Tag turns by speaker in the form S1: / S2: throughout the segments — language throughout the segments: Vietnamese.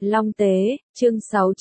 S1: Long Tế, chương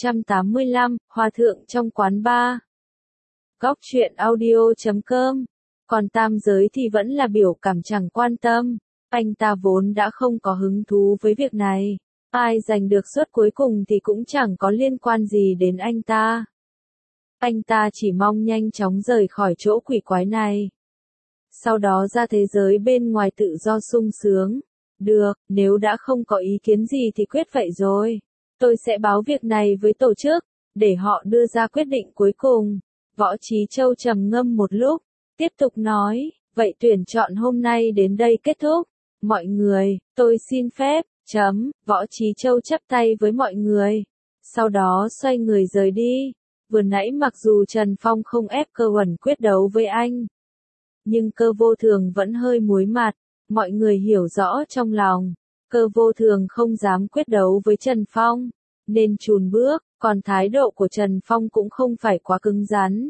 S1: 685, Hòa thượng trong quán bar. Góc truyện audio.com. Còn tam giới thì vẫn là biểu cảm chẳng quan tâm. Anh ta vốn đã không có hứng thú với việc này. Ai giành được suất cuối cùng thì cũng chẳng có liên quan gì đến anh ta. Anh ta chỉ mong nhanh chóng rời khỏi chỗ quỷ quái này. Sau đó ra thế giới bên ngoài tự do sung sướng. Được, nếu đã không có ý kiến gì thì quyết vậy rồi. Tôi sẽ báo việc này với tổ chức, để họ đưa ra quyết định cuối cùng. Võ Trí Châu trầm ngâm một lúc, tiếp tục nói, vậy tuyển chọn hôm nay đến đây kết thúc. Mọi người, tôi xin phép, Võ Trí Châu chắp tay với mọi người. Sau đó xoay người rời đi. Vừa nãy mặc dù Trần Phong không ép Cơ Uẩn quyết đấu với anh, nhưng Cơ Vô Thường vẫn hơi muối mặt. Mọi người hiểu rõ trong lòng, Cơ Vô Thường không dám quyết đấu với Trần Phong, nên chùn bước, còn thái độ của Trần Phong cũng không phải quá cứng rắn.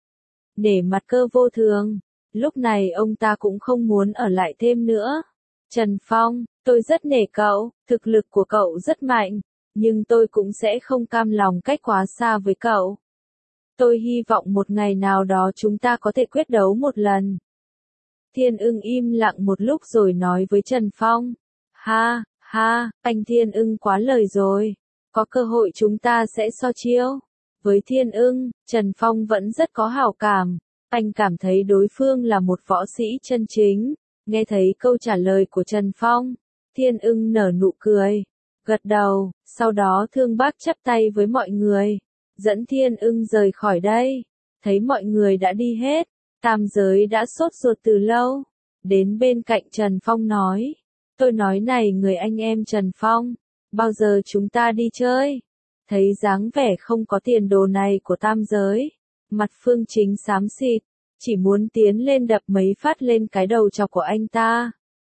S1: Nể mặt Cơ Vô Thường, lúc này ông ta cũng không muốn ở lại thêm nữa. Trần Phong, tôi rất nể cậu, thực lực của cậu rất mạnh, nhưng tôi cũng sẽ không cam lòng cách quá xa với cậu. Tôi hy vọng một ngày nào đó chúng ta có thể quyết đấu một lần. Thiên Ưng im lặng một lúc rồi nói với Trần Phong. Ha, anh Thiên Ưng quá lời rồi. Có cơ hội chúng ta sẽ so chiêu. Với Thiên Ưng, Trần Phong vẫn rất có hảo cảm. Anh cảm thấy đối phương là một võ sĩ chân chính. Nghe thấy câu trả lời của Trần Phong, Thiên Ưng nở nụ cười, gật đầu, sau đó Thương Bác chắp tay với mọi người, dẫn Thiên Ưng rời khỏi đây. Thấy mọi người đã đi hết, tam giới đã sốt ruột từ lâu. Đến bên cạnh Trần Phong nói, tôi nói này người anh em Trần Phong, bao giờ chúng ta đi chơi? Thấy dáng vẻ không có tiền đồ này của tam giới, mặt Phương Chính xám xịt, chỉ muốn tiến lên đập mấy phát lên cái đầu chọc của anh ta.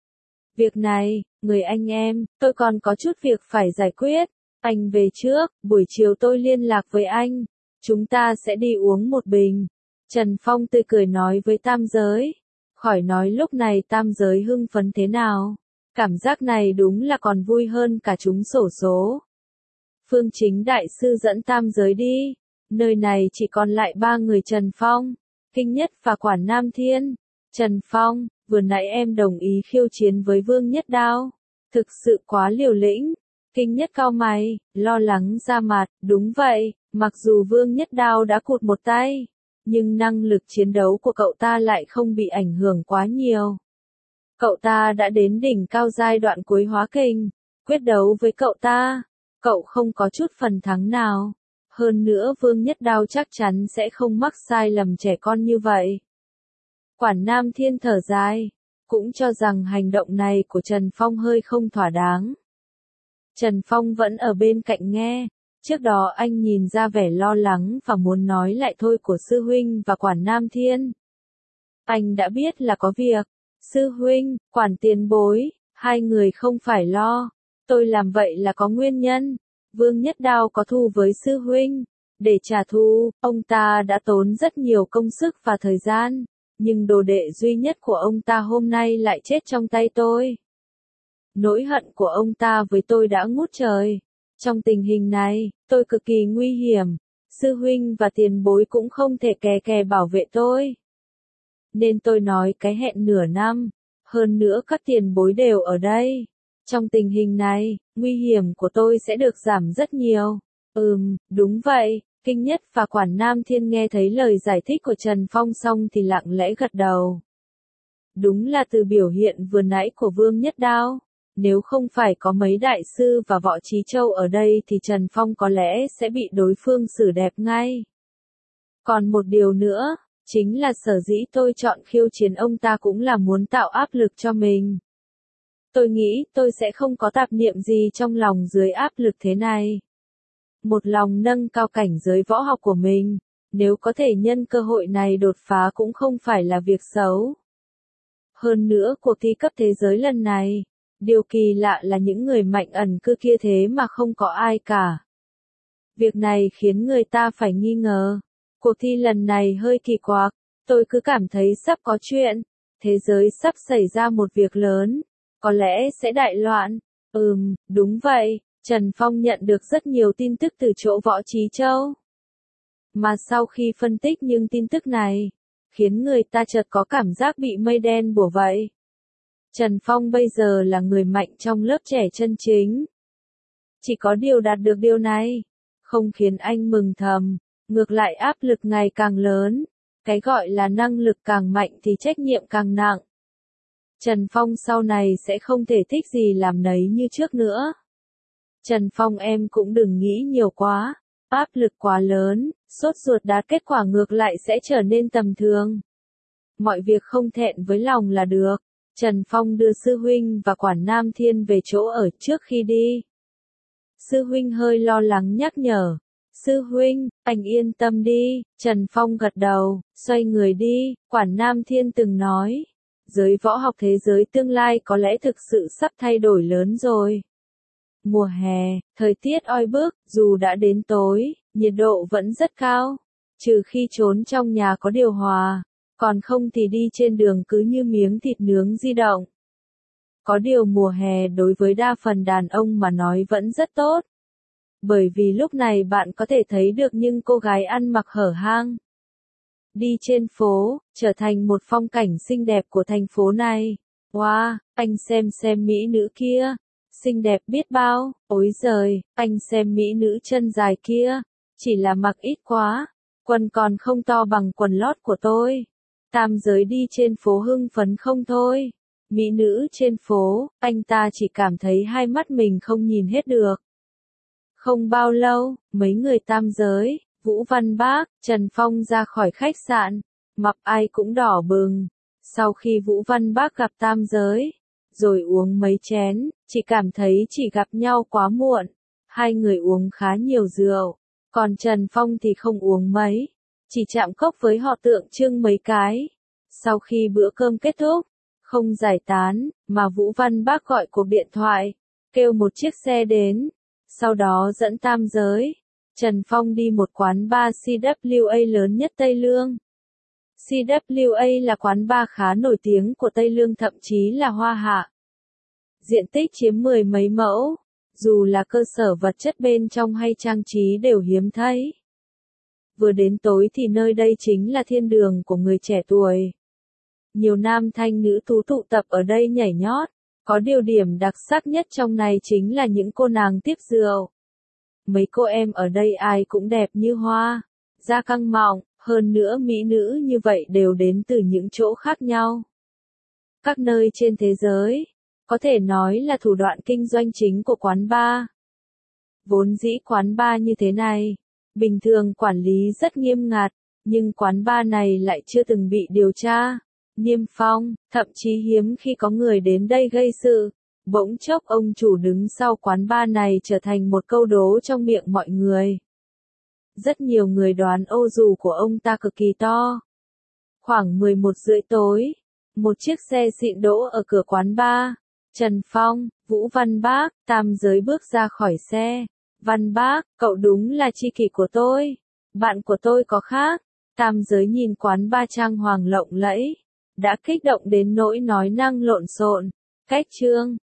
S1: Việc này, người anh em, tôi còn có chút việc phải giải quyết. Anh về trước, buổi chiều tôi liên lạc với anh. Chúng ta sẽ đi uống một bình. Trần Phong tươi cười nói với tam giới. Khỏi nói lúc này tam giới hưng phấn thế nào. Cảm giác này đúng là còn vui hơn cả trúng xổ số. Phương Chính đại sư dẫn tam giới đi. Nơi này chỉ còn lại ba người Trần Phong, Kinh Nhất và Quản Nam Thiên. Trần Phong, vừa nãy em đồng ý khiêu chiến với Vương Nhất Đao. Thực sự quá liều lĩnh. Kinh Nhất cau mày, lo lắng ra mặt, đúng vậy, mặc dù Vương Nhất Đao đã cụt một tay, nhưng năng lực chiến đấu của cậu ta lại không bị ảnh hưởng quá nhiều. Cậu ta đã đến đỉnh cao giai đoạn cuối hóa kình, quyết đấu với cậu ta, cậu không có chút phần thắng nào. Hơn nữa Vương Nhất Đao chắc chắn sẽ không mắc sai lầm trẻ con như vậy. Quản Nam Thiên thở dài, cũng cho rằng hành động này của Trần Phong hơi không thỏa đáng. Trần Phong vẫn ở bên cạnh nghe, trước đó anh nhìn ra vẻ lo lắng và muốn nói lại thôi của sư huynh và Quản Nam Thiên. Anh đã biết là có việc, sư huynh, Quản tiền bối, hai người không phải lo, tôi làm vậy là có nguyên nhân. Vương Nhất Đao có thù với sư huynh, để trả thù, ông ta đã tốn rất nhiều công sức và thời gian, nhưng đồ đệ duy nhất của ông ta hôm nay lại chết trong tay tôi. Nỗi hận của ông ta với tôi đã ngút trời. Trong tình hình này, tôi cực kỳ nguy hiểm, sư huynh và tiền bối cũng không thể kè bảo vệ tôi. Nên tôi nói cái hẹn nửa năm, hơn nữa các tiền bối đều ở đây. Trong tình hình này, nguy hiểm của tôi sẽ được giảm rất nhiều. Đúng vậy, Kinh Nhất và Quản Nam Thiên nghe thấy lời giải thích của Trần Phong xong thì lặng lẽ gật đầu. Đúng là từ biểu hiện vừa nãy của Vương Nhất Đao, nếu không phải có mấy đại sư và Võ Trí Châu ở đây thì Trần Phong có lẽ sẽ bị đối phương xử đẹp ngay. Còn một điều nữa, chính là sở dĩ tôi chọn khiêu chiến ông ta cũng là muốn tạo áp lực cho mình. Tôi nghĩ tôi sẽ không có tạp niệm gì trong lòng dưới áp lực thế này. Một lòng nâng cao cảnh giới võ học của mình, nếu có thể nhân cơ hội này đột phá cũng không phải là việc xấu. Hơn nữa cuộc thi cấp thế giới lần này, điều kỳ lạ là những người mạnh ẩn cư kia thế mà không có ai cả. Việc này khiến người ta phải nghi ngờ. Cuộc thi lần này hơi kỳ quặc, tôi cứ cảm thấy sắp có chuyện, thế giới sắp xảy ra một việc lớn, có lẽ sẽ đại loạn. Đúng vậy, Trần Phong nhận được rất nhiều tin tức từ chỗ Võ Trí Châu. Mà sau khi phân tích những tin tức này, khiến người ta chợt có cảm giác bị mây đen bủa vây. Trần Phong bây giờ là người mạnh trong lớp trẻ chân chính. Chỉ có điều đạt được điều này, không khiến anh mừng thầm, ngược lại áp lực ngày càng lớn. Cái gọi là năng lực càng mạnh thì trách nhiệm càng nặng. Trần Phong sau này sẽ không thể thích gì làm nấy như trước nữa. Trần Phong em cũng đừng nghĩ nhiều quá, áp lực quá lớn, sốt ruột đạt kết quả ngược lại sẽ trở nên tầm thường. Mọi việc không thẹn với lòng là được. Trần Phong đưa sư huynh và Quản Nam Thiên về chỗ ở trước khi đi. Sư huynh hơi lo lắng nhắc nhở. Sư huynh, anh yên tâm đi. Trần Phong gật đầu, xoay người đi. Quản Nam Thiên từng nói, giới võ học thế giới tương lai có lẽ thực sự sắp thay đổi lớn rồi. Mùa hè, thời tiết oi bức, dù đã đến tối, nhiệt độ vẫn rất cao. Trừ khi trốn trong nhà có điều hòa, còn không thì đi trên đường cứ như miếng thịt nướng di động. Có điều mùa hè đối với đa phần đàn ông mà nói vẫn rất tốt. Bởi vì lúc này bạn có thể thấy được những cô gái ăn mặc hở hang. Đi trên phố, trở thành một phong cảnh xinh đẹp của thành phố này. Wow, anh xem mỹ nữ kia. Xinh đẹp biết bao, ối giời, anh xem mỹ nữ chân dài kia. Chỉ là mặc ít quá, quần còn không to bằng quần lót của tôi. Tam giới đi trên phố hưng phấn không thôi. Mỹ nữ trên phố, anh ta chỉ cảm thấy hai mắt mình không nhìn hết được. Không bao lâu, mấy người tam giới, Vũ Văn Bác, Trần Phong ra khỏi khách sạn, mặt ai cũng đỏ bừng. Sau khi Vũ Văn Bác gặp tam giới, rồi uống mấy chén, chỉ cảm thấy chỉ gặp nhau quá muộn. Hai người uống khá nhiều rượu, còn Trần Phong thì không uống mấy, chỉ chạm cốc với họ tượng trưng mấy cái. Sau khi bữa cơm kết thúc, không giải tán, mà Vũ Văn Bác gọi cuộc điện thoại, kêu một chiếc xe đến, sau đó dẫn tam giới. Trần Phong đi một quán bar CWA lớn nhất Tây Lương. CWA là quán bar khá nổi tiếng của Tây Lương, thậm chí là Hoa Hạ. Diện tích chiếm 10 mấy mẫu, dù là cơ sở vật chất bên trong hay trang trí đều hiếm thấy. Vừa đến tối thì nơi đây chính là thiên đường của người trẻ tuổi. Nhiều nam thanh nữ tú tụ tập ở đây nhảy nhót, có điều điểm đặc sắc nhất trong này chính là những cô nàng tiếp rượu. Mấy cô em ở đây ai cũng đẹp như hoa, da căng mọng, hơn nữa mỹ nữ như vậy đều đến từ những chỗ khác nhau. Các nơi trên thế giới, có thể nói là thủ đoạn kinh doanh chính của quán bar. Vốn dĩ quán bar như thế này, bình thường quản lý rất nghiêm ngặt, nhưng quán bar này lại chưa từng bị điều tra, niêm phong, thậm chí hiếm khi có người đến đây gây sự. Bỗng chốc ông chủ đứng sau quán bar này trở thành một câu đố trong miệng mọi người. Rất nhiều người đoán ô dù của ông ta cực kỳ to. Khoảng 11:30 tối, một chiếc xe xịn đỗ ở cửa quán bar. Trần Phong, Vũ Văn Bác, tam giới bước ra khỏi xe. Văn Bác, cậu đúng là tri kỷ của tôi. Bạn của tôi có khác. Tam giới nhìn quán bar trang hoàng lộng lẫy, đã kích động đến nỗi nói năng lộn xộn. Cách chương